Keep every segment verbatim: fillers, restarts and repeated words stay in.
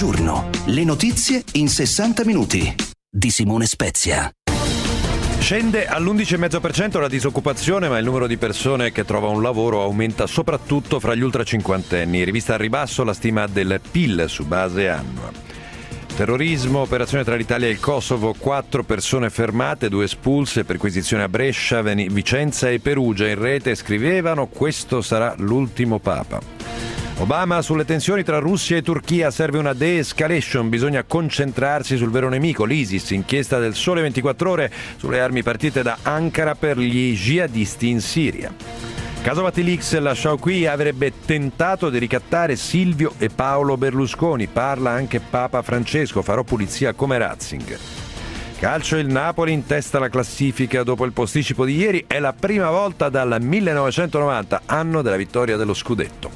giorno. Le notizie in sessanta minuti. Di Simone Spezia. Scende all'undici virgola cinque per cento la disoccupazione, ma il numero di persone che trova un lavoro aumenta soprattutto fra gli ultracinquantenni. Rivista al ribasso la stima del P I L su base annua. Terrorismo, operazione tra l'Italia e il Kosovo, quattro persone fermate, due espulse, perquisizione a Brescia, Vicenza e Perugia. In rete scrivevano: questo sarà l'ultimo Papa. Obama sulle tensioni tra Russia e Turchia, serve una de-escalation, bisogna concentrarsi sul vero nemico, l'ISIS. Inchiesta del Sole ventiquattro Ore sulle armi partite da Ankara per gli jihadisti in Siria. Caso Vatilix, la Sciauqui avrebbe tentato di ricattare Silvio e Paolo Berlusconi. Parla anche Papa Francesco, farò pulizia come Ratzinger. Calcio, il Napoli in testa alla classifica dopo il posticipo di ieri. È la prima volta dal millenovecentonovanta, anno della vittoria dello scudetto.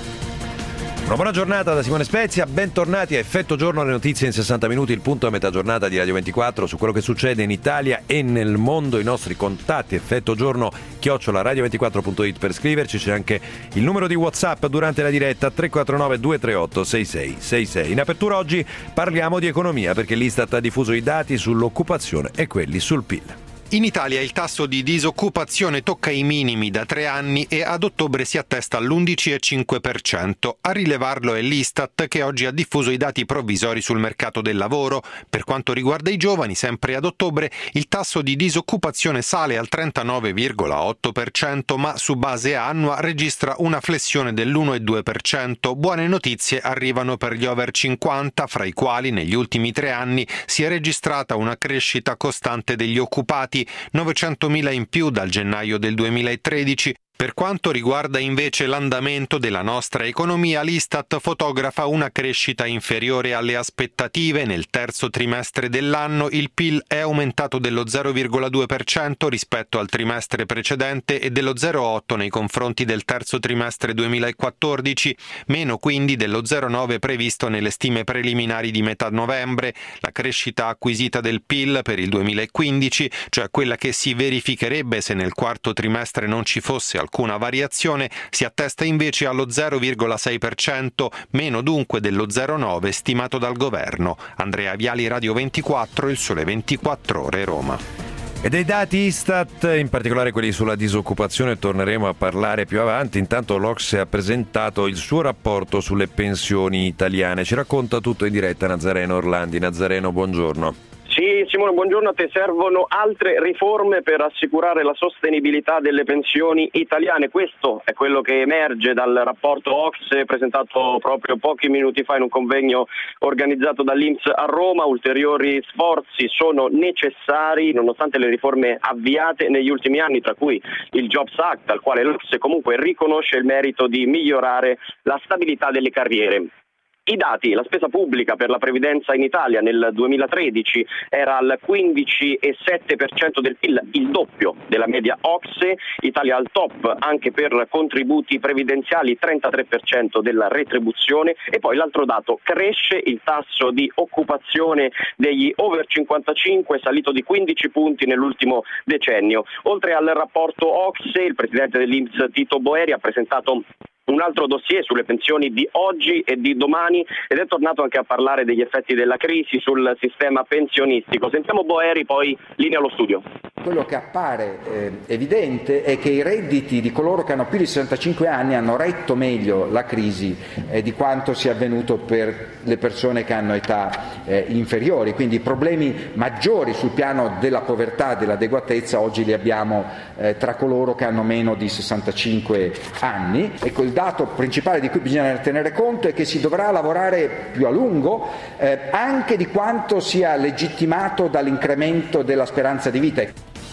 Una buona giornata da Simone Spezia, bentornati a Effetto Giorno, le notizie in sessanta minuti, il punto a metà giornata di Radio ventiquattro su quello che succede in Italia e nel mondo. I nostri contatti: Effetto Giorno chiocciola radio ventiquattro punto it per scriverci, c'è anche il numero di WhatsApp durante la diretta tre quattro nove due tre otto sei sei sei sei. In apertura oggi parliamo di economia perché l'Istat ha diffuso i dati sull'occupazione e quelli sul P I L. In Italia il tasso di disoccupazione tocca i minimi da tre anni e ad ottobre si attesta all'undici virgola cinque per cento. A rilevarlo è l'Istat, che oggi ha diffuso i dati provvisori sul mercato del lavoro. Per quanto riguarda i giovani, sempre ad ottobre il tasso di disoccupazione sale al trentanove virgola otto per cento, ma su base annua registra una flessione dell'uno virgola due per cento. Buone notizie arrivano per gli over cinquanta, fra i quali negli ultimi tre anni si è registrata una crescita costante degli occupati, novecentomila in più dal gennaio del duemilatredici. Per quanto riguarda invece l'andamento della nostra economia, l'Istat fotografa una crescita inferiore alle aspettative. Nel terzo trimestre dell'anno il P I L è aumentato dello zero virgola due per cento rispetto al trimestre precedente e dello zero virgola otto per cento nei confronti del terzo trimestre duemilaquattordici, meno quindi dello zero virgola nove per cento previsto nelle stime preliminari di metà novembre. La crescita acquisita del P I L per il duemilaquindici, cioè quella che si verificherebbe se nel quarto trimestre non ci fosse alcuna variazione, si attesta invece allo zero virgola sei per cento, meno dunque dello zero virgola nove per cento stimato dal governo. Andrea Viali, Radio ventiquattro, il Sole ventiquattro Ore, Roma. E dei dati Istat, in particolare quelli sulla disoccupazione, torneremo a parlare più avanti. Intanto l'Ocse ha presentato il suo rapporto sulle pensioni italiane. Ci racconta tutto in diretta Nazareno Orlandi. Nazareno, buongiorno. Sì, Simone, buongiorno a te. Servono altre riforme per assicurare la sostenibilità delle pensioni italiane. Questo è quello che emerge dal rapporto Ocse presentato proprio pochi minuti fa in un convegno organizzato dall'I N P S a Roma. Ulteriori sforzi sono necessari nonostante le riforme avviate negli ultimi anni, tra cui il Jobs Act, al quale l'Ocse comunque riconosce il merito di migliorare la stabilità delle carriere. I dati: la spesa pubblica per la previdenza in Italia nel duemilatredici era al quindici virgola sette per cento del P I L, il doppio della media Ocse. Italia al top anche per contributi previdenziali, trentatré per cento della retribuzione. E poi l'altro dato: cresce il tasso di occupazione degli over cinquantacinque, salito di quindici punti nell'ultimo decennio. Oltre al rapporto Ocse, il presidente dell'I N P S Tito Boeri ha presentato un altro dossier sulle pensioni di oggi e di domani ed è tornato anche a parlare degli effetti della crisi sul sistema pensionistico. Sentiamo Boeri, poi linea allo studio. Quello che appare eh, evidente è che i redditi di coloro che hanno più di sessantacinque anni hanno retto meglio la crisi eh, di quanto sia avvenuto per le persone che hanno età eh, inferiori, quindi i problemi maggiori sul piano della povertà e dell'adeguatezza oggi li abbiamo eh, tra coloro che hanno meno di sessantacinque anni. Ecco, il dato principale di cui bisogna tenere conto è che si dovrà lavorare più a lungo eh, anche di quanto sia legittimato dall'incremento della speranza di vita.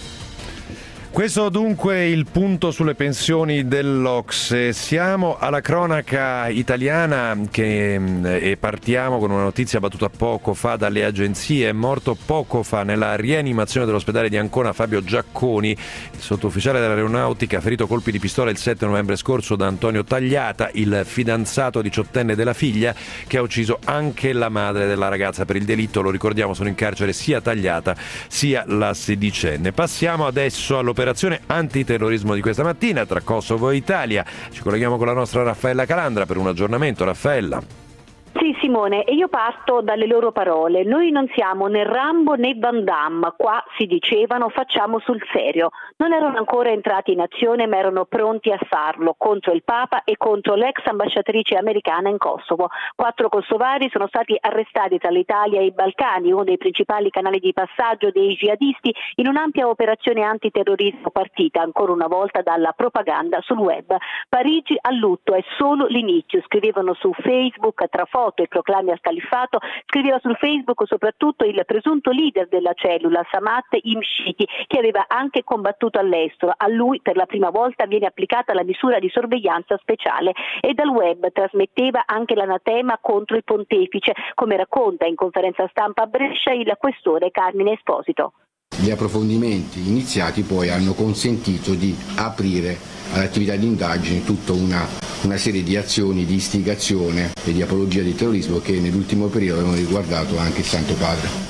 Questo dunque il punto sulle pensioni dell'Ocse. Siamo alla cronaca italiana che, e partiamo con una notizia battuta poco fa dalle agenzie. È morto poco fa nella rianimazione dell'ospedale di Ancona Fabio Giacconi, il sottufficiale dell'aeronautica ferito a colpi di pistola il sette novembre scorso da Antonio Tagliata, il fidanzato diciottenne della figlia, che ha ucciso anche la madre della ragazza. Per il delitto, lo ricordiamo, sono in carcere sia Tagliata sia la sedicenne. Passiamo adesso all'operazione Operazione antiterrorismo di questa mattina tra Kosovo e Italia. Ci colleghiamo con la nostra Raffaella Calandra per un aggiornamento. Raffaella. Sì, Simone, e io parto dalle loro parole. Noi non siamo né Rambo né Van Damme, qua si dicevano facciamo sul serio. Non erano ancora entrati in azione, ma erano pronti a farlo contro il Papa e contro l'ex ambasciatrice americana in Kosovo. Quattro kosovari sono stati arrestati tra l'Italia e i Balcani, uno dei principali canali di passaggio dei jihadisti, in un'ampia operazione antiterrorismo partita ancora una volta dalla propaganda sul web. Parigi a lutto, è solo l'inizio, scrivevano su Facebook tra foto e proclami al califfato. Scriveva sul Facebook soprattutto il presunto leader della cellula, Samat Imshiti, che aveva anche combattuto all'estero. A lui per la prima volta viene applicata la misura di sorveglianza speciale e dal web trasmetteva anche l'anatema contro il pontefice, come racconta in conferenza stampa a Brescia il questore Carmine Esposito. Gli approfondimenti iniziati poi hanno consentito di aprire all'attività di indagine tutta una, una serie di azioni di istigazione e di apologia di terrorismo che nell'ultimo periodo avevano riguardato anche il Santo Padre.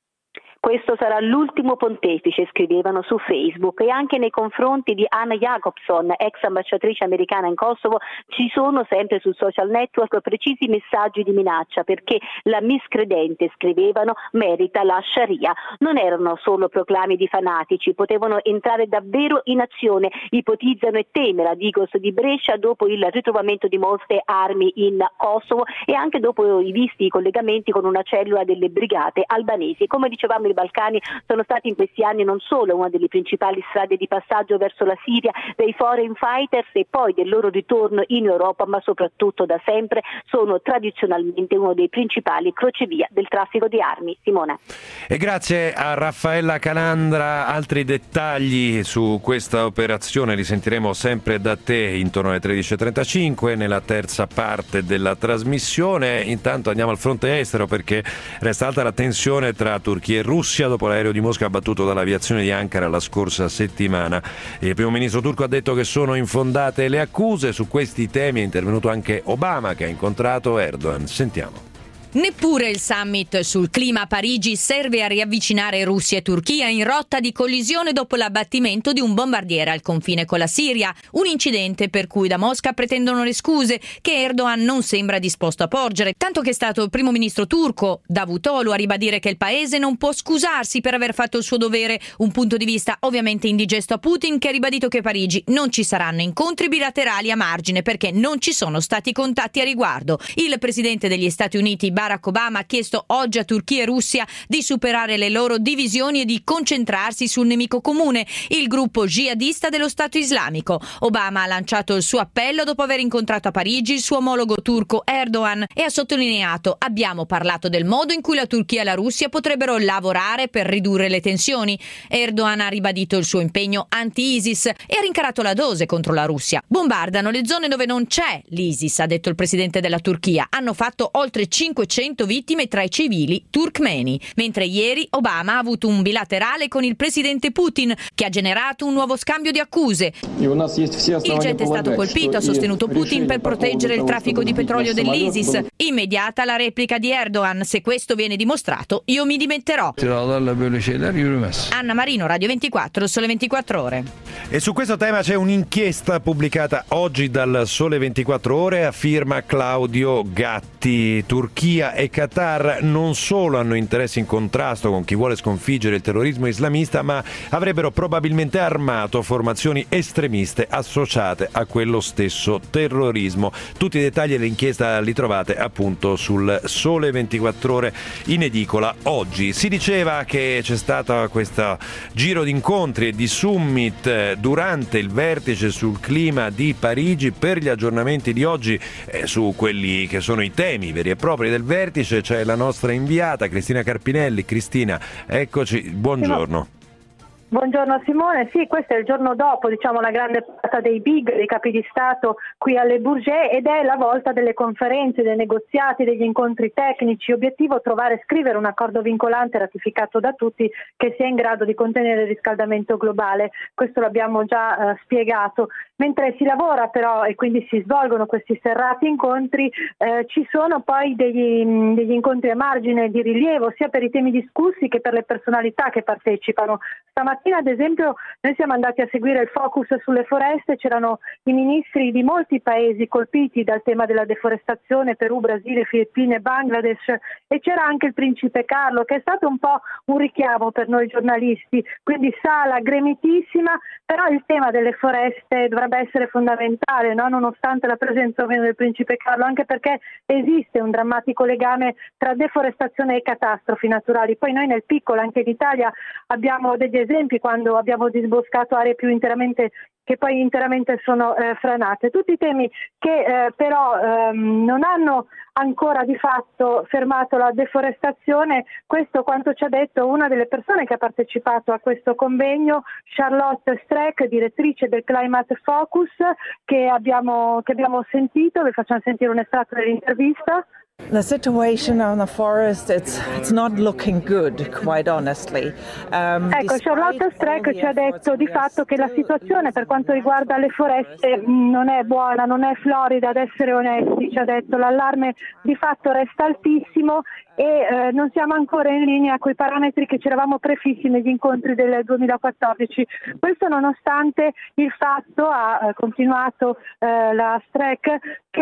Questo sarà l'ultimo pontefice, scrivevano su Facebook, e anche nei confronti di Anna Jacobson, ex ambasciatrice americana in Kosovo, ci sono sempre sul social network precisi messaggi di minaccia, perché la miscredente, scrivevano, merita la Sharia. Non erano solo proclami di fanatici, potevano entrare davvero in azione, ipotizzano e teme la Digos di Brescia dopo il ritrovamento di molte armi in Kosovo e anche dopo i visti collegamenti con una cellula delle brigate albanesi. Come dicevamo, i Balcani sono stati in questi anni non solo una delle principali strade di passaggio verso la Siria dei foreign fighters e poi del loro ritorno in Europa, ma soprattutto da sempre sono tradizionalmente uno dei principali crocevia del traffico di armi. Simone. E grazie a Raffaella Calandra. Altri dettagli su questa operazione li sentiremo sempre da te intorno alle tredici e trentacinque nella terza parte della trasmissione. Intanto andiamo al fronte estero, perché resta alta la tensione tra Turchia e Russia dopo l'aereo di Mosca abbattuto dall'aviazione di Ankara la scorsa settimana. Il primo ministro turco ha detto che sono infondate le accuse. Su questi temi è intervenuto anche Obama, che ha incontrato Erdogan. Sentiamo. Neppure il summit sul clima a Parigi serve a riavvicinare Russia e Turchia in rotta di collisione dopo l'abbattimento di un bombardiere al confine con la Siria, un incidente per cui da Mosca pretendono le scuse che Erdogan non sembra disposto a porgere, tanto che è stato il primo ministro turco Davutoglu a ribadire che il paese non può scusarsi per aver fatto il suo dovere, un punto di vista ovviamente indigesto a Putin, che ha ribadito che a Parigi non ci saranno incontri bilaterali a margine perché non ci sono stati contatti a riguardo. Il presidente degli Stati Uniti Barack Obama ha chiesto oggi a Turchia e Russia di superare le loro divisioni e di concentrarsi sul nemico comune, il gruppo jihadista dello Stato Islamico. Obama ha lanciato il suo appello dopo aver incontrato a Parigi il suo omologo turco Erdogan e ha sottolineato: abbiamo parlato del modo in cui la Turchia e la Russia potrebbero lavorare per ridurre le tensioni. Erdogan ha ribadito il suo impegno anti-ISIS e ha rincarato la dose contro la Russia. Bombardano le zone dove non c'è l'ISIS, ha detto il presidente della Turchia. Hanno fatto oltre cinquecento vittime tra i civili turkmeni, mentre ieri Obama ha avuto un bilaterale con il presidente Putin, che ha generato un nuovo scambio di accuse. Il jet è stato colpito, ha sostenuto Putin, per proteggere il traffico di petrolio dell'ISIS. Immediata la replica di Erdogan: se questo viene dimostrato, io mi dimetterò. Anna Marino, Radio ventiquattro, Sole ventiquattro Ore. E su questo tema c'è un'inchiesta pubblicata oggi dal Sole ventiquattro Ore a firma Claudio Gatti. Turchia e Qatar non solo hanno interessi in contrasto con chi vuole sconfiggere il terrorismo islamista, ma avrebbero probabilmente armato formazioni estremiste associate a quello stesso terrorismo. Tutti i dettagli dell'inchiesta li trovate appunto sul Sole ventiquattro Ore in edicola oggi. Si diceva che c'è stato questo giro di incontri e di summit durante il vertice sul clima di Parigi. Per gli aggiornamenti di oggi eh, su quelli che sono i temi veri e propri del vertice c'è la nostra inviata Cristina Carpinelli. Cristina, eccoci, buongiorno. Buongiorno Simone, sì, questo è il giorno dopo, diciamo, la grande portata dei big, dei capi di Stato qui alle Bourget, ed è la volta delle conferenze, dei negoziati, degli incontri tecnici. Obiettivo: trovare e scrivere un accordo vincolante ratificato da tutti che sia in grado di contenere il riscaldamento globale. Questo l'abbiamo già eh, spiegato. Mentre si lavora però e quindi si svolgono questi serrati incontri, eh, ci sono poi degli, degli incontri a margine di rilievo sia per i temi discussi che per le personalità che partecipano. Stamattina mattina ad esempio noi siamo andati a seguire il focus sulle foreste, c'erano i ministri di molti paesi colpiti dal tema della deforestazione, Perù, Brasile, Filippine, Bangladesh, e c'era anche il principe Carlo, che è stato un po' un richiamo per noi giornalisti, quindi sala gremitissima, però il tema delle foreste dovrebbe essere fondamentale, no? Nonostante la presenza o meno del principe Carlo, anche perché esiste un drammatico legame tra deforestazione e catastrofi naturali. Poi noi nel piccolo, anche in Italia, abbiamo degli esempi quando abbiamo disboscato aree più interamente che poi interamente sono eh, franate. Tutti temi che eh, però ehm, non hanno ancora di fatto fermato la deforestazione. Questo quanto ci ha detto una delle persone che ha partecipato a questo convegno, Charlotte Streck, direttrice del Climate Focus, che abbiamo, che abbiamo sentito. Vi facciamo sentire un estratto dell'intervista. The situation on the forest, it's it's not looking good, quite honestly. Um, ecco, Charlotte Streck ci ha detto di fatto che la situazione per quanto riguarda le foreste non è buona, non è florida, ad essere onesti. Ci ha detto l'allarme di fatto resta altissimo e eh, non siamo ancora in linea con i parametri che ci eravamo prefissi negli incontri del duemilaquattordici. Questo nonostante il fatto, ha eh, continuato eh, la Streck,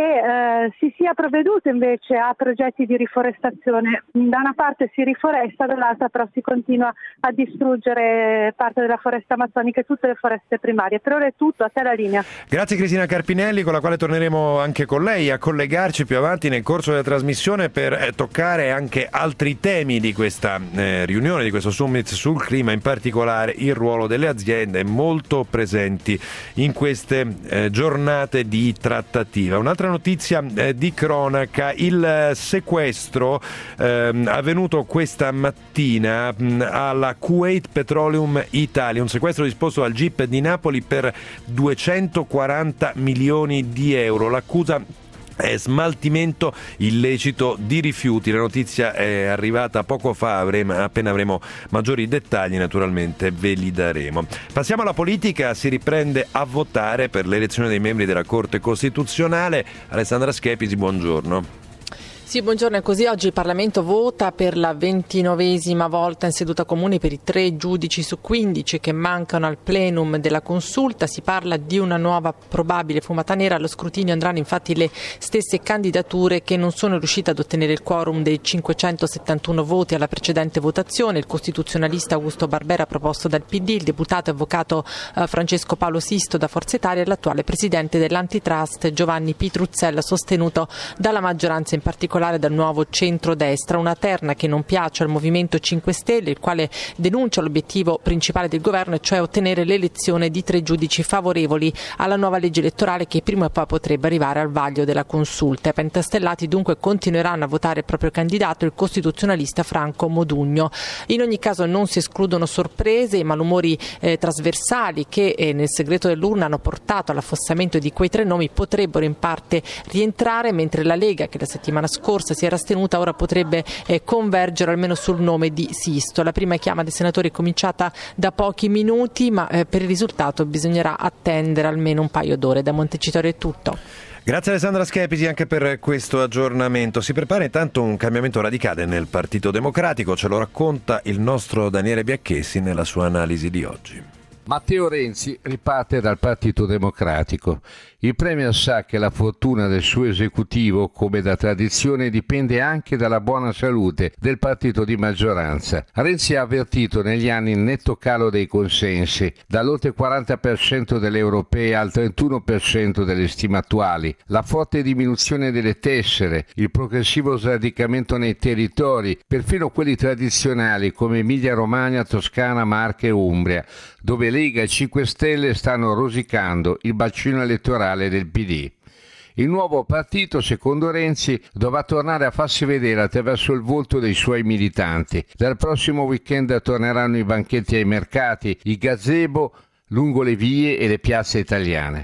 che eh, si sia provveduto invece a progetti di riforestazione. Da una parte si riforesta, dall'altra però si continua a distruggere parte della foresta amazzonica e tutte le foreste primarie. Per ora è tutto, a te la linea. Grazie Cristina Carpinelli, con la quale torneremo anche con lei a collegarci più avanti nel corso della trasmissione per eh, toccare anche altri temi di questa eh, riunione, di questo summit sul clima, in particolare il ruolo delle aziende molto presenti in queste eh, giornate di trattativa. Un'altra notizia eh, di cronaca: il sequestro eh, avvenuto questa mattina mh, alla Kuwait Petroleum Italia, un sequestro disposto dal G I P di Napoli per duecentoquaranta milioni di euro. L'accusa è smaltimento illecito di rifiuti. La notizia è arrivata poco fa, avremo, appena avremo maggiori dettagli naturalmente ve li daremo. Passiamo alla politica, si riprende a votare per l'elezione dei membri della Corte Costituzionale. Alessandra Schepisi, buongiorno. Sì, buongiorno. E così oggi il Parlamento vota per la ventinovesima volta in seduta comune per i tre giudici su quindici che mancano al plenum della consulta. Si parla di una nuova probabile fumata nera. Allo scrutinio andranno infatti le stesse candidature che non sono riuscite ad ottenere il quorum dei cinquecentosettantuno voti alla precedente votazione. Il costituzionalista Augusto Barbera proposto dal P D, il deputato e avvocato eh, Francesco Paolo Sisto da Forza Italia e l'attuale presidente dell'Antitrust Giovanni Pitruzzella, sostenuto dalla maggioranza, in particolare dal nuovo centrodestra, una terna che non piace al Movimento cinque Stelle, il quale denuncia l'obiettivo principale del governo, e cioè ottenere l'elezione di tre giudici favorevoli alla nuova legge elettorale che prima o poi potrebbe arrivare al vaglio della consulta. I pentastellati dunque continueranno a votare il proprio candidato, il costituzionalista Franco Modugno. In ogni caso non si escludono sorprese. I malumori eh, trasversali che eh, nel segreto dell'urna hanno portato all'affossamento di quei tre nomi potrebbero in parte rientrare, mentre la Lega, che la settimana scorsa si era astenuta, ora potrebbe eh, convergere almeno sul nome di Sisto. La prima chiama dei senatori è cominciata da pochi minuti, ma eh, per il risultato bisognerà attendere almeno un paio d'ore. Da Montecitorio è tutto. Grazie Alessandra Schepisi anche per questo aggiornamento. Si prepara intanto un cambiamento radicale nel Partito Democratico, ce lo racconta il nostro Daniele Biacchessi nella sua analisi di oggi. Matteo Renzi riparte dal Partito Democratico. Il Premier sa che la fortuna del suo esecutivo, come da tradizione, dipende anche dalla buona salute del partito di maggioranza. Renzi ha avvertito negli anni il netto calo dei consensi, dall'oltre quaranta per cento delle europee al trentuno per cento delle stime attuali, la forte diminuzione delle tessere, il progressivo sradicamento nei territori, perfino quelli tradizionali come Emilia-Romagna, Toscana, Marche e Umbria, dove Lega e cinque Stelle stanno rosicando il bacino elettorale del P D. Il nuovo partito, secondo Renzi, dovrà tornare a farsi vedere attraverso il volto dei suoi militanti. Dal prossimo weekend torneranno i banchetti ai mercati, i gazebo lungo le vie e le piazze italiane.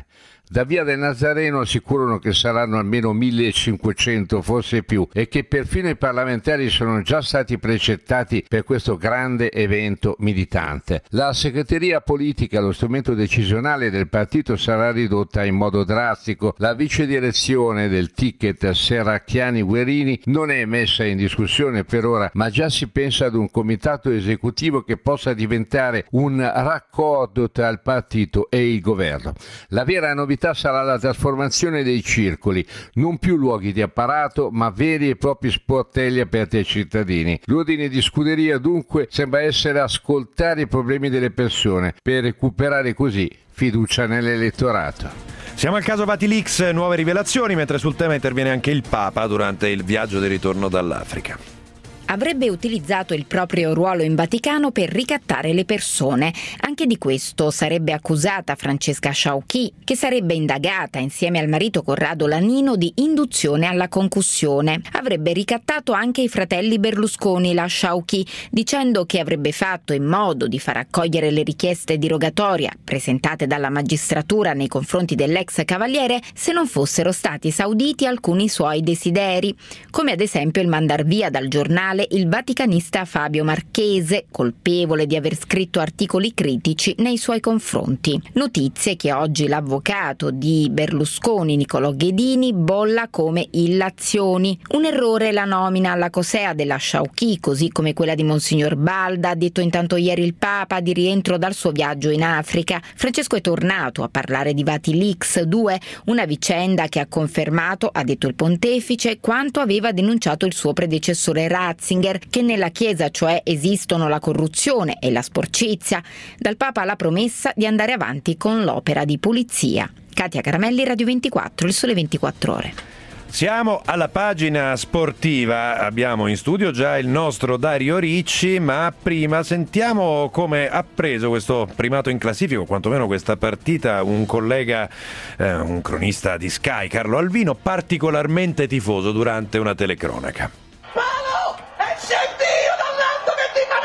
Da via del Nazareno assicurano che saranno almeno millecinquecento, forse più, e che perfino i parlamentari sono già stati precettati per questo grande evento militante. La segreteria politica, lo strumento decisionale del partito, sarà ridotta in modo drastico. La vice direzione del ticket Serracchiani-Guerini non è messa in discussione per ora, ma già si pensa ad un comitato esecutivo che possa diventare un raccordo tra il partito e il governo. La vera novità sarà la trasformazione dei circoli, non più luoghi di apparato, ma veri e propri sportelli aperti ai cittadini. L'ordine di scuderia dunque sembra essere ascoltare i problemi delle persone per recuperare così fiducia nell'elettorato. Siamo al caso Vatilix, nuove rivelazioni, mentre sul tema interviene anche il Papa durante il viaggio di ritorno dall'Africa. Avrebbe utilizzato il proprio ruolo in Vaticano per ricattare le persone. Anche di questo sarebbe accusata Francesca Sciauchi, che sarebbe indagata insieme al marito Corrado Lanino di induzione alla concussione. Avrebbe ricattato anche i fratelli Berlusconi, la Sciauchi, dicendo che avrebbe fatto in modo di far accogliere le richieste di rogatoria presentate dalla magistratura nei confronti dell'ex cavaliere se non fossero stati esauditi alcuni suoi desideri, come ad esempio il mandar via dal giornale il vaticanista Fabio Marchese, colpevole di aver scritto articoli critici nei suoi confronti. Notizie che oggi l'avvocato di Berlusconi, Nicolò Ghedini, bolla come illazioni. Un errore la nomina alla Cosea della Sciauchi, così come quella di Monsignor Balda, ha detto intanto ieri il Papa di rientro dal suo viaggio in Africa. Francesco è tornato a parlare di Vatilix due, una vicenda che ha confermato, ha detto il pontefice, quanto aveva denunciato il suo predecessore Ratzinger, che nella Chiesa cioè esistono la corruzione e la sporcizia. Dal Papa la promessa di andare avanti con l'opera di pulizia. Katia Caramelli, Radio ventiquattro, Il Sole ventiquattro Ore. Siamo alla pagina sportiva, abbiamo in studio già il nostro Dario Ricci, ma prima sentiamo come ha preso questo primato in classifica, o quantomeno questa partita, un collega, eh, un cronista di Sky, Carlo Alvino, particolarmente tifoso durante una telecronaca. Dio dall'alto che tifa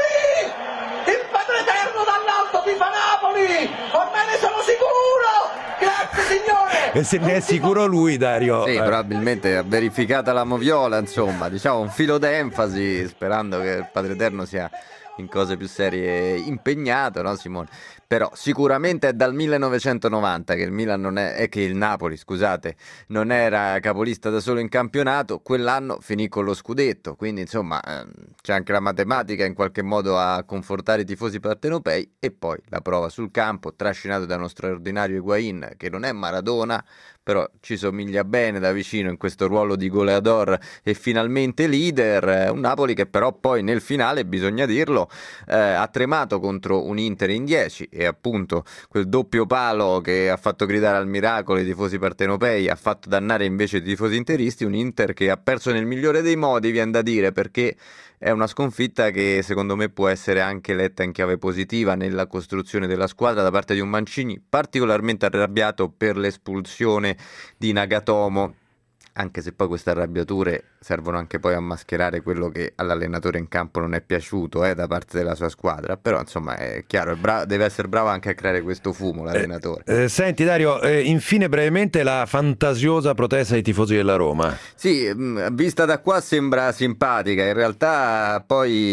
Napoli! Il Padre Eterno dall'alto tifa Napoli! Ormai ne sono sicuro! Grazie signore! E se ne è sicuro lui, Dario? Sì, probabilmente ha verificata la moviola, insomma, diciamo un filo d'enfasi, sperando che il Padre Eterno sia in cose più serie impegnato, no Simone? Però sicuramente è dal millenovecentonovanta che il Milan non è, è che il Napoli, scusate, non era capolista da solo in campionato, quell'anno finì con lo scudetto, quindi insomma eh, c'è anche la matematica in qualche modo a confortare i tifosi partenopei, e poi la prova sul campo, trascinato da uno straordinario Higuaín che non è Maradona, però ci somiglia bene da vicino in questo ruolo di goleador e finalmente leader. Un Napoli che però poi nel finale, bisogna dirlo, eh, ha tremato contro un Inter in dieci, e appunto quel doppio palo che ha fatto gridare al miracolo i tifosi partenopei ha fatto dannare invece i tifosi interisti. Un Inter che ha perso nel migliore dei modi, viene da dire, perché è una sconfitta che secondo me può essere anche letta in chiave positiva nella costruzione della squadra da parte di un Mancini particolarmente arrabbiato per l'espulsione di Nagatomo, anche se poi queste arrabbiature servono anche poi a mascherare quello che all'allenatore in campo non è piaciuto eh, da parte della sua squadra, però insomma è chiaro, è bra- deve essere bravo anche a creare questo fumo l'allenatore. Eh, eh, senti Dario, eh, infine brevemente la fantasiosa protesta dei tifosi della Roma. Sì, mh, vista da qua sembra simpatica, in realtà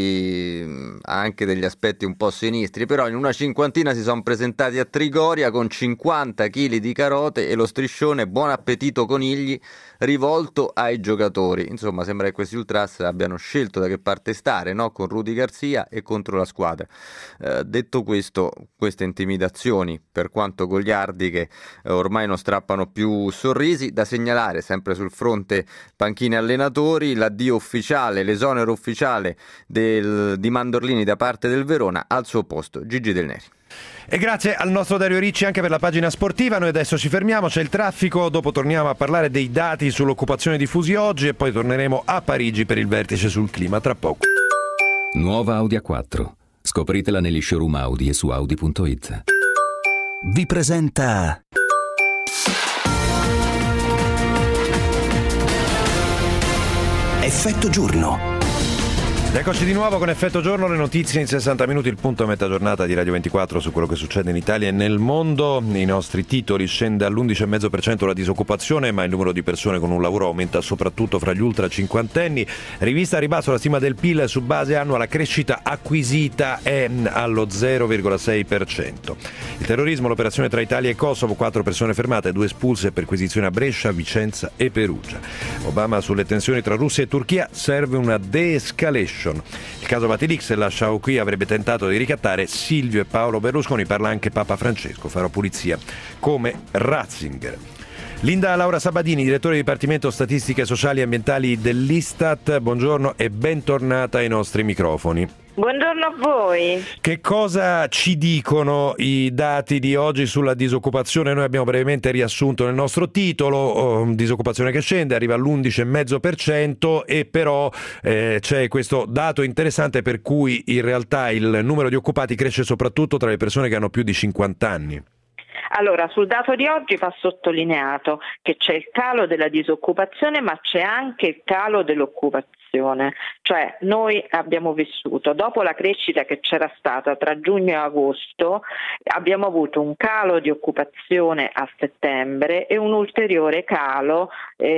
poi mh, ha anche degli aspetti un po' sinistri, però in una cinquantina si sono presentati a Trigoria con cinquanta chili di carote e lo striscione Buon appetito conigli rivolto ai giocatori. Insomma, sembra che questi ultras abbiano scelto da che parte stare, no? Con Rudy Garcia e contro la squadra. Eh, detto questo, queste intimidazioni, per quanto goliardiche, eh, ormai non strappano più sorrisi. Da segnalare, sempre sul fronte panchine allenatori, l'addio ufficiale, l'esonero ufficiale del, di Mandorlini da parte del Verona, al suo posto Gigi Del Neri. E grazie al nostro Dario Ricci anche per la pagina sportiva. Noi adesso ci fermiamo, c'è il traffico, dopo torniamo a parlare dei dati sull'occupazione diffusi oggi e poi torneremo a Parigi per il vertice sul clima tra poco. Nuova Audi A quattro. Scopritela negli showroom Audi e su Audi punto it. Vi presenta Effetto giorno. Eccoci di nuovo con Effetto Giorno, le notizie in sessanta minuti, il punto a metà giornata di Radio ventiquattro su quello che succede in Italia e nel mondo. I nostri titoli: scende all'undici virgola cinque per cento la disoccupazione, ma il numero di persone con un lavoro aumenta soprattutto fra gli ultra cinquantenni. Rivista a ribasso la stima del P I L su base annua, la crescita acquisita è allo zero virgola sei per cento. Il terrorismo, l'operazione tra Italia e Kosovo, quattro persone fermate, due espulse, perquisizione a Brescia, Vicenza e Perugia. Obama sulle tensioni tra Russia e Turchia, serve una de-escalation. Il caso Vatilix, la Sciauchi avrebbe tentato di ricattare Silvio e Paolo Berlusconi, parla anche Papa Francesco, farò pulizia come Ratzinger. Linda Laura Sabadini, direttore di Dipartimento Statistiche Sociali e Ambientali dell'Istat, buongiorno e bentornata ai nostri microfoni. Buongiorno a voi. Che cosa ci dicono i dati di oggi sulla disoccupazione? Noi abbiamo brevemente riassunto nel nostro titolo, oh, disoccupazione che scende, arriva all'undici virgola cinque per cento e però eh, c'è questo dato interessante per cui in realtà il numero di occupati cresce soprattutto tra le persone che hanno più di cinquanta anni. Allora, sul dato di oggi va sottolineato che c'è il calo della disoccupazione, ma c'è anche il calo dell'occupazione. Cioè, noi abbiamo vissuto, dopo la crescita che c'era stata tra giugno e agosto, abbiamo avuto un calo di occupazione a settembre e un ulteriore calo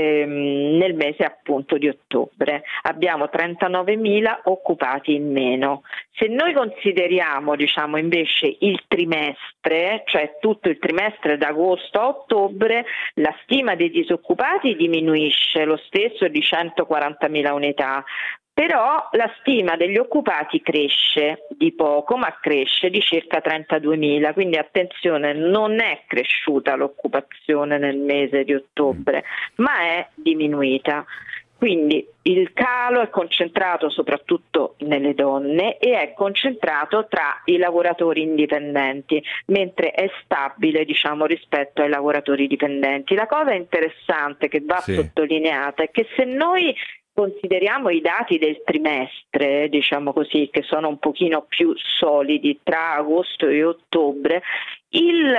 ehm, nel mese appunto di ottobre. Abbiamo trentanovemila occupati in meno. Se noi consideriamo, diciamo, invece il trimestre, cioè tutto il trimestre da agosto a ottobre, la stima dei disoccupati diminuisce, lo stesso di centoquarantamila unità. Però la stima degli occupati cresce di poco, ma cresce di circa trentaduemila, quindi attenzione, non è cresciuta l'occupazione nel mese di ottobre, ma è diminuita. Quindi il calo è concentrato soprattutto nelle donne e è concentrato tra i lavoratori indipendenti, mentre è stabile, diciamo, rispetto ai lavoratori dipendenti. La cosa interessante che va sì. sottolineata è che se noi consideriamo i dati del trimestre, diciamo così, che sono un pochino più solidi tra agosto e ottobre, il,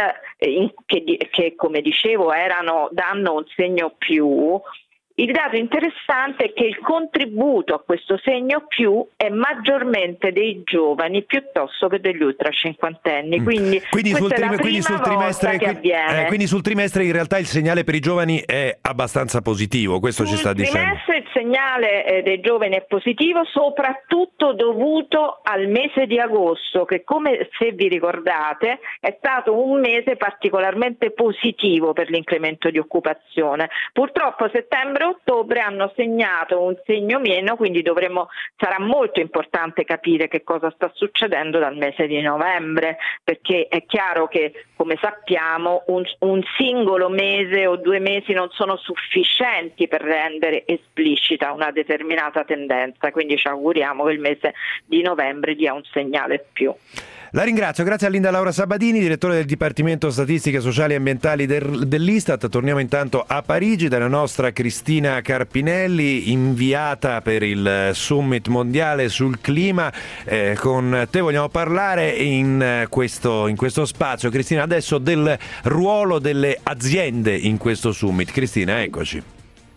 che, che come dicevo erano, danno un segno più. Il dato interessante è che il contributo a questo segno più è maggiormente dei giovani piuttosto che degli ultra cinquantenni, quindi, quindi, sul, trim- quindi sul trimestre che avviene. Eh, quindi sul trimestre in realtà il segnale per i giovani è abbastanza positivo, questo sul ci sta dicendo. Sul trimestre il segnale eh, dei giovani è positivo, soprattutto dovuto al mese di agosto, che, come se vi ricordate, è stato un mese particolarmente positivo per l'incremento di occupazione. Purtroppo settembre e ottobre hanno segnato un segno meno, quindi dovremo, sarà molto importante capire che cosa sta succedendo dal mese di novembre, perché è chiaro che, come sappiamo, un, un singolo mese o due mesi non sono sufficienti per rendere esplicita una determinata tendenza, quindi ci auguriamo che il mese di novembre dia un segnale più. La ringrazio, grazie a Linda Laura Sabadini, direttore del Dipartimento Statistiche Sociali e Ambientali del, dell'Istat. Torniamo intanto a Parigi dalla nostra Cristina Carpinelli, inviata per il Summit Mondiale sul Clima. Eh, con te vogliamo parlare in questo, in questo spazio, Cristina, adesso del ruolo delle aziende in questo Summit. Cristina, eccoci.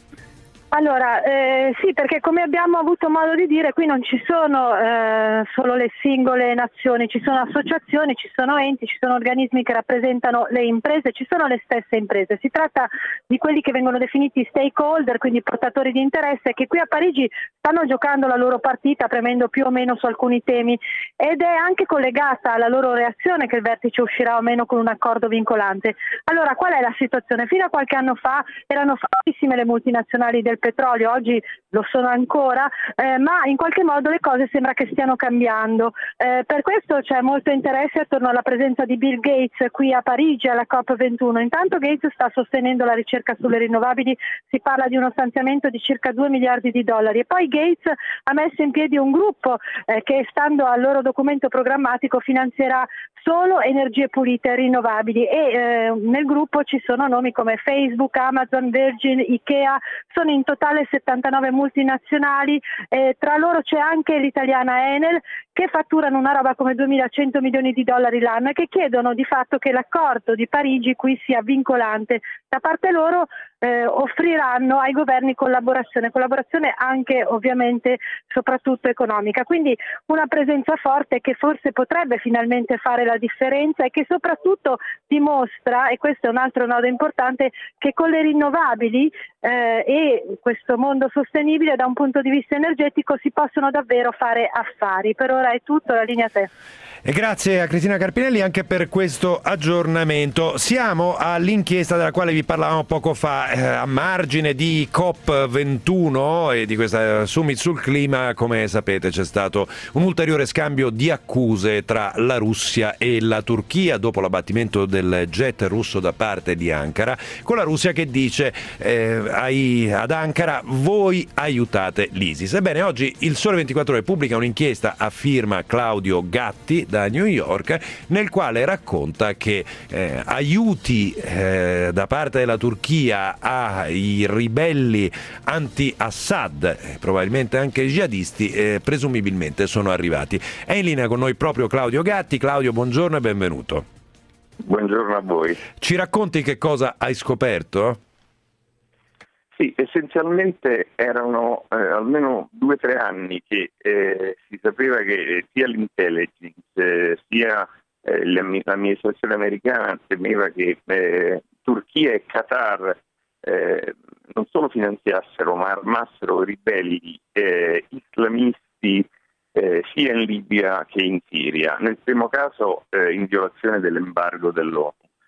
Allora, eh, sì, perché come abbiamo avuto modo di dire, qui non ci sono eh, solo le singole nazioni, ci sono associazioni, ci sono enti, ci sono organismi che rappresentano le imprese, ci sono le stesse imprese. Si tratta di quelli che vengono definiti stakeholder, quindi portatori di interesse, che qui a Parigi stanno giocando la loro partita, premendo più o meno su alcuni temi, ed è anche collegata alla loro reazione che il vertice uscirà o meno con un accordo vincolante. Allora, qual è la situazione? Fino a qualche anno fa erano fortissime le multinazionali del petrolio, oggi lo sono ancora, eh, ma in qualche modo le cose sembra che stiano cambiando. Eh, per questo c'è molto interesse attorno alla presenza di Bill Gates qui a Parigi alla COP ventuno. Intanto Gates sta sostenendo la ricerca sulle rinnovabili, si parla di uno stanziamento di circa due miliardi di dollari, e poi Gates ha messo in piedi un gruppo eh, che, stando al loro documento programmatico, finanzierà solo energie pulite e rinnovabili, e eh, nel gruppo ci sono nomi come Facebook, Amazon, Virgin, Ikea, sono in totale settantanove multinazionali, eh, tra loro c'è anche l'italiana Enel, che fatturano una roba come duemilacento milioni di dollari l'anno e che chiedono di fatto che l'accordo di Parigi qui sia vincolante. Da parte loro eh, offriranno ai governi collaborazione, collaborazione anche ovviamente soprattutto economica. Quindi una presenza forte che forse potrebbe finalmente fare la differenza e che soprattutto dimostra, e questo è un altro nodo importante, che con le rinnovabili eh, e questo mondo sostenibile da un punto di vista energetico si possono davvero fare affari. Per ora è tutto, la linea a te. E grazie a Cristina Carpinelli anche per questo aggiornamento. Siamo all'inchiesta della quale vi parlavamo poco fa, eh, a margine di COP ventuno e di questa summit sul clima. Come sapete c'è stato un ulteriore scambio di accuse tra la Russia e la Turchia dopo l'abbattimento del jet russo da parte di Ankara, con la Russia che dice eh, ai, ad Ankara: voi aiutate l'ISIS. Ebbene, oggi il Sole ventiquattro Ore pubblica un'inchiesta a firma Claudio Gatti da New York, nel quale racconta che eh, aiuti eh, da parte della Turchia ai ribelli anti-Assad, eh, probabilmente anche jihadisti, eh, presumibilmente sono arrivati. È in linea con noi proprio Claudio Gatti. Claudio, buongiorno e benvenuto. Buongiorno a voi. Ci racconti che cosa hai scoperto? Sì, essenzialmente erano eh, almeno due o tre anni che eh, si sapeva che sia l'intelligence eh, sia eh, l'amministrazione americana temeva che eh, Turchia e Qatar eh, non solo finanziassero ma armassero ribelli eh, islamisti eh, sia in Libia che in Siria. Nel primo caso eh, in violazione dell'embargo dell'ONU.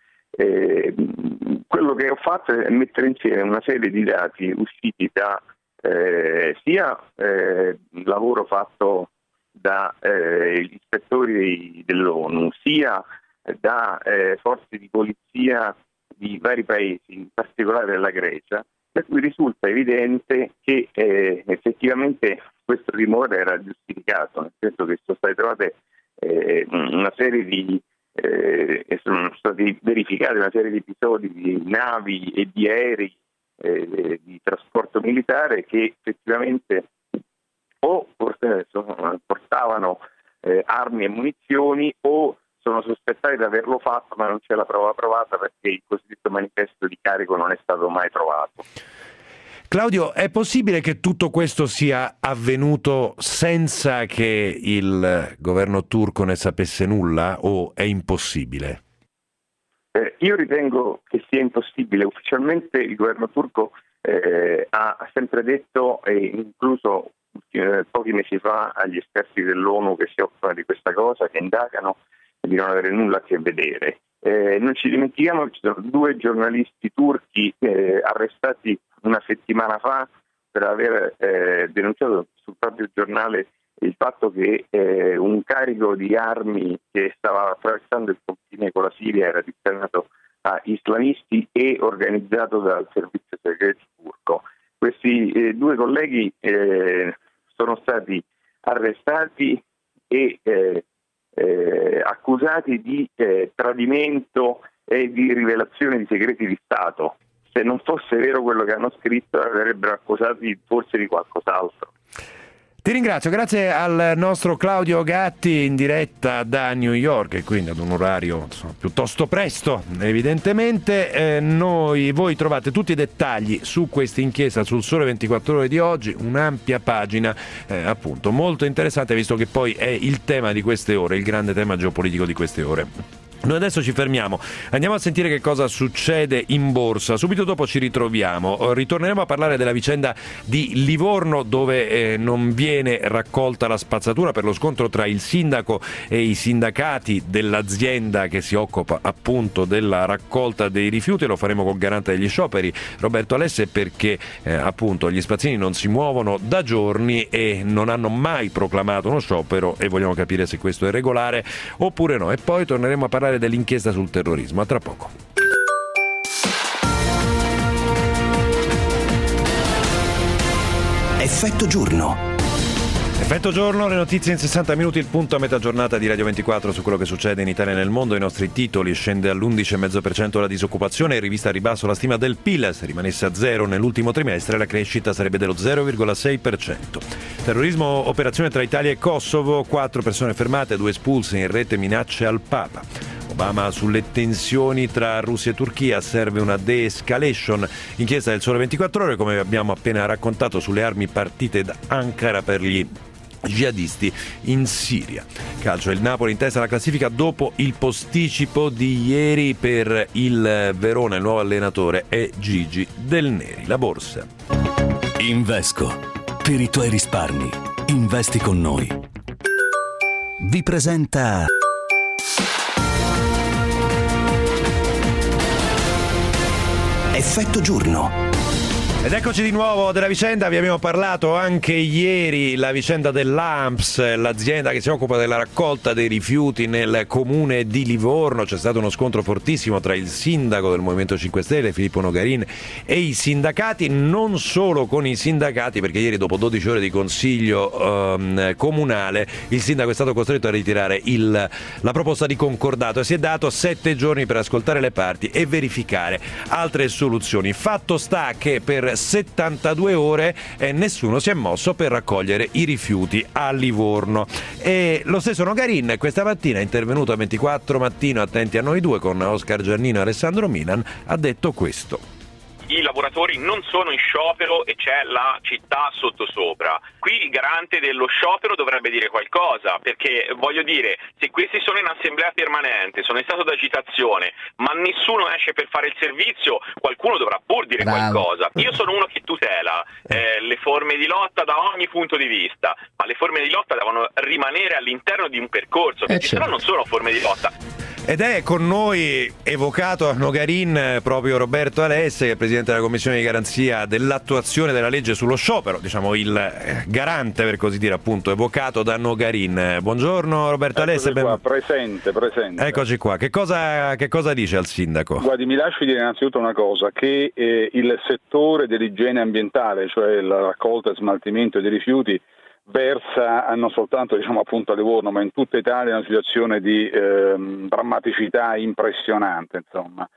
Eh, quello che ho fatto è mettere insieme una serie di dati usciti da eh, sia eh, lavoro fatto da eh, gli ispettori dell'ONU, sia da eh, forze di polizia di vari paesi, in particolare della Grecia, per cui risulta evidente che eh, effettivamente questo timore era giustificato, nel senso che sono state trovate eh, una serie di Eh, e sono stati verificati una serie di episodi di navi e di aerei eh, di trasporto militare che effettivamente o forse sono, portavano eh, armi e munizioni o sono sospettati di averlo fatto, ma non c'è la prova provata perché il cosiddetto manifesto di carico non è stato mai trovato. Claudio, è possibile che tutto questo sia avvenuto senza che il governo turco ne sapesse nulla o è impossibile? Eh, io ritengo che sia impossibile. Ufficialmente il governo turco eh, ha sempre detto, e incluso eh, pochi mesi fa agli esperti dell'ONU che si occupano di questa cosa, che indagano, di non avere nulla a che vedere. Eh, non ci dimentichiamo che ci sono due giornalisti turchi eh, arrestati una settimana fa per aver eh, denunciato sul proprio giornale il fatto che eh, un carico di armi che stava attraversando il confine con la Siria era destinato a islamisti e organizzato dal servizio segreto turco. Questi eh, due colleghi eh, sono stati arrestati e eh, eh, accusati di eh, tradimento e di rivelazione di segreti di Stato. Se non fosse vero quello che hanno scritto, avrebbero accusati forse di qualcos'altro. Ti ringrazio, grazie al nostro Claudio Gatti in diretta da New York e quindi ad un orario insomma, piuttosto presto evidentemente. Eh, noi, voi trovate tutti i dettagli su questa inchiesta sul Sole ventiquattro Ore di oggi, un'ampia pagina eh, appunto molto interessante, visto che poi è il tema di queste ore, il grande tema geopolitico di queste ore. Noi adesso ci fermiamo, andiamo a sentire che cosa succede in borsa, subito dopo ci ritroviamo, ritorneremo a parlare della vicenda di Livorno dove eh, non viene raccolta la spazzatura per lo scontro tra il sindaco e i sindacati dell'azienda che si occupa appunto della raccolta dei rifiuti. Lo faremo col garante degli scioperi Roberto Alesse perché eh, appunto gli spazzini non si muovono da giorni e non hanno mai proclamato uno sciopero e vogliamo capire se questo è regolare oppure no, e poi torneremo a parlare dell'inchiesta sul terrorismo. A tra poco. Effetto giorno. Effetto giorno, le notizie in sessanta minuti, il punto a metà giornata di Radio ventiquattro su quello che succede in Italia e nel mondo. I nostri titoli: scende all'undici virgola cinque per cento la disoccupazione, rivista a ribasso la stima del P I L, se rimanesse a zero nell'ultimo trimestre la crescita sarebbe dello zero virgola sei per cento. Terrorismo, operazione tra Italia e Kosovo, quattro persone fermate, due espulse, in rete minacce al Papa. Obama sulle tensioni tra Russia e Turchia, serve una de-escalation. Inchiesta del Sole ventiquattro Ore, come abbiamo appena raccontato, sulle armi partite da Ankara per gli jihadisti in Siria. Calcio, il Napoli in testa alla classifica dopo il posticipo di ieri per il Verona. Il nuovo allenatore è Gigi Del Neri. La borsa. Invesco. Per i tuoi risparmi. Investi con noi. Vi presenta Effetto Giorno. Ed eccoci di nuovo della vicenda, vi abbiamo parlato anche ieri, la vicenda dell'A M S, l'azienda che si occupa della raccolta dei rifiuti nel comune di Livorno. C'è stato uno scontro fortissimo tra il sindaco del Movimento cinque Stelle, Filippo Nogarin, e i sindacati, non solo con i sindacati, perché ieri dopo dodici ore di consiglio um, comunale il sindaco è stato costretto a ritirare il, la proposta di concordato e si è dato sette giorni per ascoltare le parti e verificare altre soluzioni. Fatto sta che per settantadue ore e nessuno si è mosso per raccogliere i rifiuti a Livorno. E lo stesso Nogarin questa mattina è intervenuto a ventiquattro Mattino, attenti a noi due, con Oscar Giannino e Alessandro Milan, ha detto questo. I lavoratori non sono in sciopero e c'è la città sottosopra. Qui il garante dello sciopero dovrebbe dire qualcosa, perché voglio dire, se questi sono in assemblea permanente, sono in stato d'agitazione, ma nessuno esce per fare il servizio, qualcuno dovrà pur dire Bravo. qualcosa. Io sono uno che tutela eh, le forme di lotta da ogni punto di vista, ma le forme di lotta devono rimanere all'interno di un percorso, perché eh, certo. se no non sono forme di lotta. Ed è con noi, evocato a Nogarin, proprio Roberto Alesse, che è presidente della commissione di garanzia dell'attuazione della legge sullo sciopero, diciamo il garante, per così dire, appunto, evocato da Nogarin. Buongiorno Roberto Alesse. Ben... qua, presente, presente. Eccoci qua. Che cosa, che cosa dice al sindaco? Guardi, mi lasci dire innanzitutto una cosa, che eh, il settore dell'igiene ambientale, cioè la raccolta e smaltimento dei rifiuti, versa non soltanto diciamo appunto a Livorno, ma in tutta Italia una situazione di eh, drammaticità impressionante, insomma.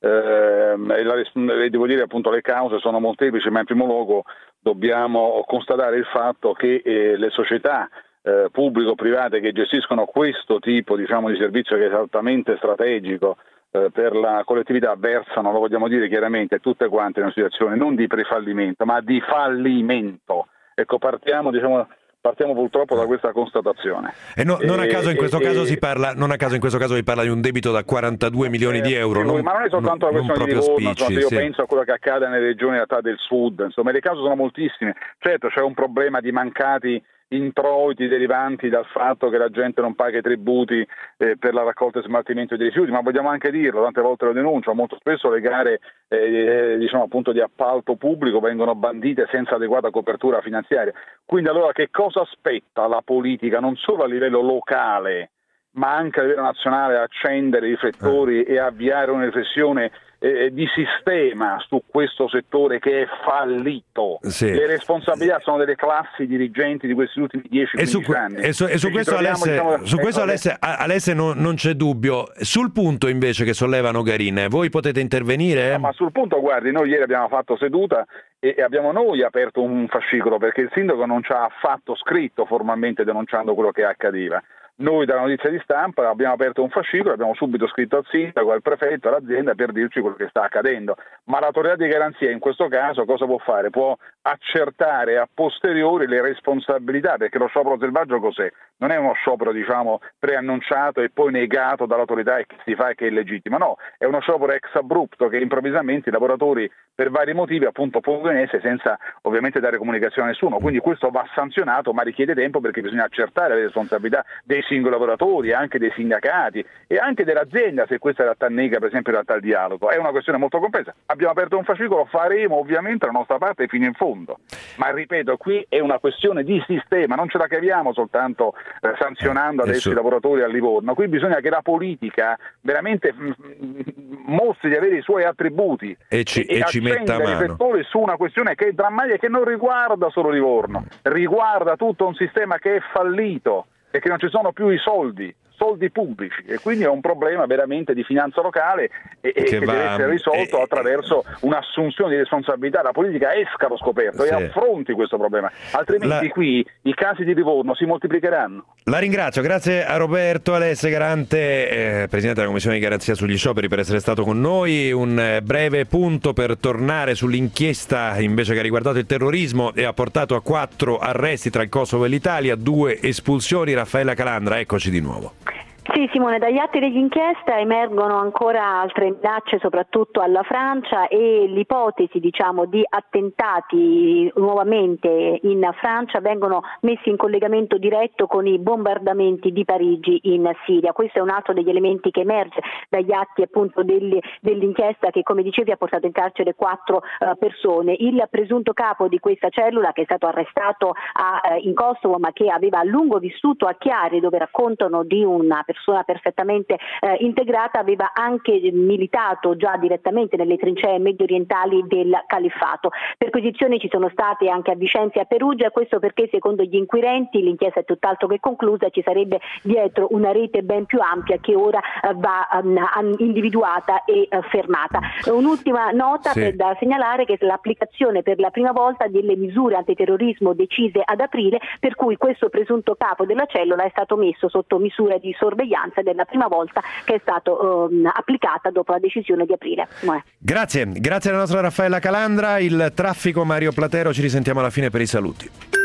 Eh, e la, e devo dire appunto le cause sono molteplici, ma in primo luogo dobbiamo constatare il fatto che eh, le società eh, pubblico-private che gestiscono questo tipo diciamo di servizio, che è altamente strategico eh, per la collettività, versano, lo vogliamo dire chiaramente, tutte quante in una situazione non di prefallimento ma di fallimento. Ecco, partiamo diciamo Partiamo purtroppo da questa constatazione. E no, non a caso in questo e, caso si parla, non a caso in questo caso si parla di un debito da quarantadue milioni di euro. Non, ma non è soltanto non, la questione di Livorno, spicci, io sì. penso a quello che accade nelle regioni in realtà del sud, insomma, le cause sono moltissime. Certo, c'è un problema di mancati introiti derivanti dal fatto che la gente non paga i tributi eh, per la raccolta e smaltimento dei rifiuti, ma vogliamo anche dirlo, tante volte lo denuncio, molto spesso le gare eh, diciamo appunto di appalto pubblico vengono bandite senza adeguata copertura finanziaria. Quindi allora che cosa aspetta la politica non solo a livello locale ma anche a livello nazionale, accendere i riflettori e avviare una riflessione eh, di sistema su questo settore che è fallito? Sì. Le responsabilità sono delle classi dirigenti di questi ultimi dieci quindici anni. E su, e su questo, Alesse, diciamo, su questo Alesse, Alesse non, non c'è dubbio. Sul punto invece che solleva Nogarin, voi potete intervenire? No, ma sul punto, guardi, noi ieri abbiamo fatto seduta e abbiamo noi aperto un fascicolo, perché il sindaco non ci ha affatto scritto formalmente denunciando quello che accadeva. Noi dalla notizia di stampa abbiamo aperto un fascicolo, abbiamo subito scritto al sindaco, al prefetto, all'azienda per dirci quello che sta accadendo, ma l'autorità di garanzia in questo caso cosa può fare? Può accertare a posteriori le responsabilità, perché lo sciopero selvaggio cos'è? Non è uno sciopero diciamo preannunciato e poi negato dall'autorità e che si fa e che è legittimo, no, è uno sciopero ex abrupto che improvvisamente i lavoratori per vari motivi appunto pongono in essere senza ovviamente dare comunicazione a nessuno, quindi questo va sanzionato, ma richiede tempo perché bisogna accertare le responsabilità dei singoli lavoratori, anche dei sindacati e anche dell'azienda, se questa in realtà nega per esempio in realtà il dialogo. È una questione molto complessa. Abbiamo aperto un fascicolo, faremo ovviamente la nostra parte fino in fondo, ma ripeto, qui è una questione di sistema, non ce la caviamo soltanto eh, sanzionando adesso i lavoratori a Livorno. Qui bisogna che la politica veramente mh, mostri di avere i suoi attributi e ci, e, e ci metta a mano i riflettori su una questione che è drammatica, che non riguarda solo Livorno, riguarda tutto un sistema che è fallito e che non ci sono più i soldi, soldi pubblici, e quindi è un problema veramente di finanza locale e che, che va, deve essere risolto e, attraverso un'assunzione di responsabilità. La politica esca allo scoperto sì. e affronti questo problema, altrimenti la... qui i casi di Livorno si moltiplicheranno. La ringrazio, grazie a Roberto Alessi, garante, eh, Presidente della Commissione di Garanzia sugli Scioperi, per essere stato con noi. Un eh, breve punto per tornare sull'inchiesta invece che ha riguardato il terrorismo e ha portato a quattro arresti tra il Kosovo e l'Italia, due espulsioni. Raffaella Calandra, eccoci di nuovo. Sì, Simone, dagli atti dell'inchiesta emergono ancora altre minacce soprattutto alla Francia e l'ipotesi, diciamo, di attentati nuovamente in Francia vengono messi in collegamento diretto con i bombardamenti di Parigi in Siria. Questo è un altro degli elementi che emerge dagli atti appunto degli, dell'inchiesta che, come dicevi, ha portato in carcere quattro uh, persone. Il presunto capo di questa cellula, che è stato arrestato a, uh, in Kosovo ma che aveva a lungo vissuto a Chiari, dove raccontano di una persona perfettamente eh, integrata, aveva anche militato già direttamente nelle trincee medio orientali del califfato. Perquisizioni ci sono state anche a Vicenza e a Perugia, questo perché secondo gli inquirenti l'inchiesta è tutt'altro che conclusa, ci sarebbe dietro una rete ben più ampia che ora eh, va um, individuata e uh, fermata. Un'ultima nota sì. per, da segnalare che l'applicazione per la prima volta delle misure antiterrorismo decise ad aprile, per cui questo presunto capo della cellula è stato messo sotto misure di sorveglianza ed è la prima volta che è stato um, applicata dopo la decisione di aprile. Beh. Grazie, grazie alla nostra Raffaella Calandra. Il traffico, Mario Platero, ci risentiamo alla fine per i saluti.